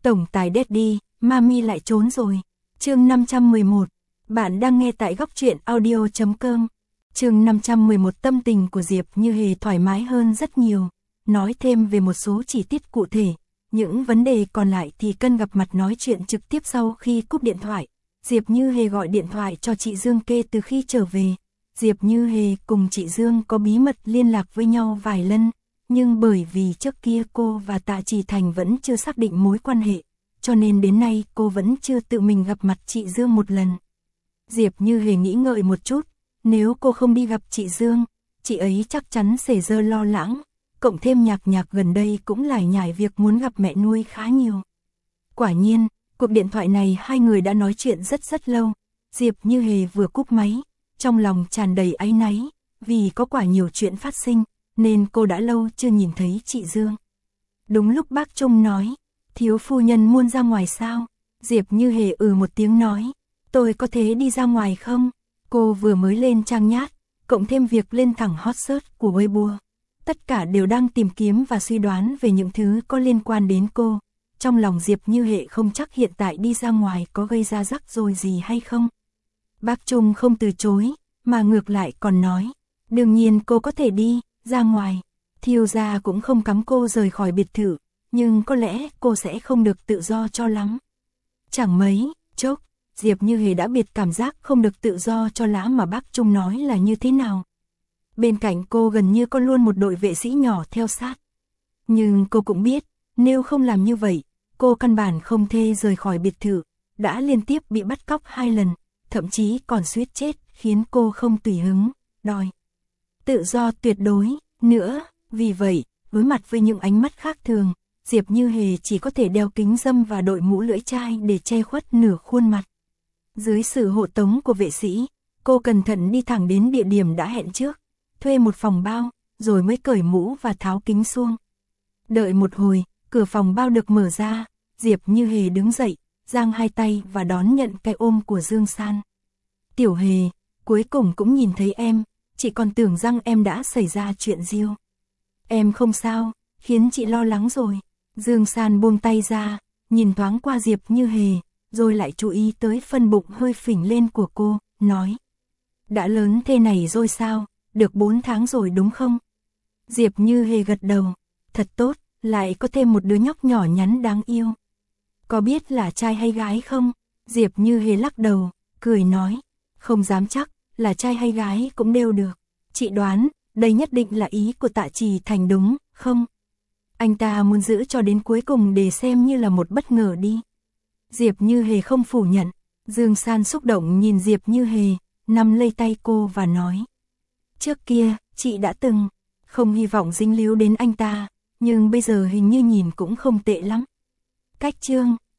Tổng tài Daddy, Mami lại trốn rồi. Chương 511. Bạn đang nghe tại góc truyện audio.com. Chương 511. Tâm tình của Diệp Như Hề thoải mái hơn rất nhiều. Nói thêm về một số chi tiết cụ thể. Những vấn đề còn lại thì cần gặp mặt nói chuyện trực tiếp sau khi cúp điện thoại. Diệp Như Hề gọi điện thoại cho chị Dương Kê từ khi trở về. Diệp Như Hề cùng chị Dương có bí mật liên lạc với nhau vài lần. Nhưng bởi vì trước kia cô và Tạ Chỉ Thành vẫn chưa xác định mối quan hệ, cho nên đến nay cô vẫn chưa tự mình gặp mặt chị Dương một lần. Diệp Như Hề nghĩ ngợi một chút, nếu cô không đi gặp chị Dương, chị ấy chắc chắn sẽ lo lắng, cộng thêm Nhạc gần đây cũng lải nhải việc muốn gặp mẹ nuôi khá nhiều. Quả nhiên, cuộc điện thoại này hai người đã nói chuyện rất lâu. Diệp Như Hề vừa cúp máy, trong lòng tràn đầy áy náy, vì có quả nhiều chuyện phát sinh, nên cô đã lâu chưa nhìn thấy chị Dương. Đúng lúc bác Trung nói, thiếu phu nhân muốn ra ngoài sao? Diệp Như Hề một tiếng nói, tôi có thể đi ra ngoài không? Cô vừa mới lên trang nhát, cộng thêm việc lên thẳng hot search của Weibo. Tất cả đều đang tìm kiếm và suy đoán về những thứ có liên quan đến cô. Trong lòng Diệp Như Hề không chắc hiện tại đi ra ngoài có gây ra rắc rối gì hay không. Bác Trung không từ chối, mà ngược lại còn nói, đương nhiên cô có thể đi ra ngoài. Thiếu gia cũng không cấm cô rời khỏi biệt thự, nhưng có lẽ cô sẽ không được tự do cho lắm. Chẳng mấy chốc, Diệp Như Hề đã biệt cảm giác không được tự do cho lắm mà bác Trung nói là như thế nào. Bên cạnh cô gần như có luôn một đội vệ sĩ nhỏ theo sát. Nhưng cô cũng biết, nếu không làm như vậy, cô căn bản không thể rời khỏi biệt thự, đã liên tiếp bị bắt cóc 2 lần, thậm chí còn suýt chết, khiến cô không tùy hứng, đòi tự do tuyệt đối nữa. Vì vậy, đối mặt với những ánh mắt khác thường, Diệp Như Hề chỉ có thể đeo kính râm và đội mũ lưỡi chai để che khuất nửa khuôn mặt. Dưới sự hộ tống của vệ sĩ, cô cẩn thận đi thẳng đến địa điểm đã hẹn trước, thuê một phòng bao, rồi mới cởi mũ và tháo kính xuống. Đợi một hồi, cửa phòng bao được mở ra, Diệp Như Hề đứng dậy, giang hai tay và đón nhận cái ôm của Dương San. Tiểu Hề, cuối cùng cũng nhìn thấy em, chị còn tưởng rằng em đã xảy ra chuyện riêu. Em không sao, khiến chị lo lắng rồi. Dương San buông tay ra, nhìn thoáng qua Diệp Như Hề, rồi lại chú ý tới phân bụng hơi phình lên của cô, nói. Đã lớn thế này rồi sao, được 4 tháng rồi đúng không? Diệp Như Hề gật đầu, thật tốt, lại có thêm một đứa nhóc nhỏ nhắn đáng yêu. Có biết là trai hay gái không? Diệp Như Hề lắc đầu, cười nói, không dám chắc, là trai hay gái cũng đều được. Chị đoán, đây nhất định là ý của Tạ Chỉ Thành đúng, không? Anh ta muốn giữ cho đến cuối cùng để xem như là một bất ngờ đi. Diệp Như Hề không phủ nhận. Dương San xúc động nhìn Diệp Như Hề, nắm lấy tay cô và nói. Trước kia, chị đã từng, không hy vọng dính líu đến anh ta, nhưng bây giờ hình như nhìn cũng không tệ lắm. Cách chương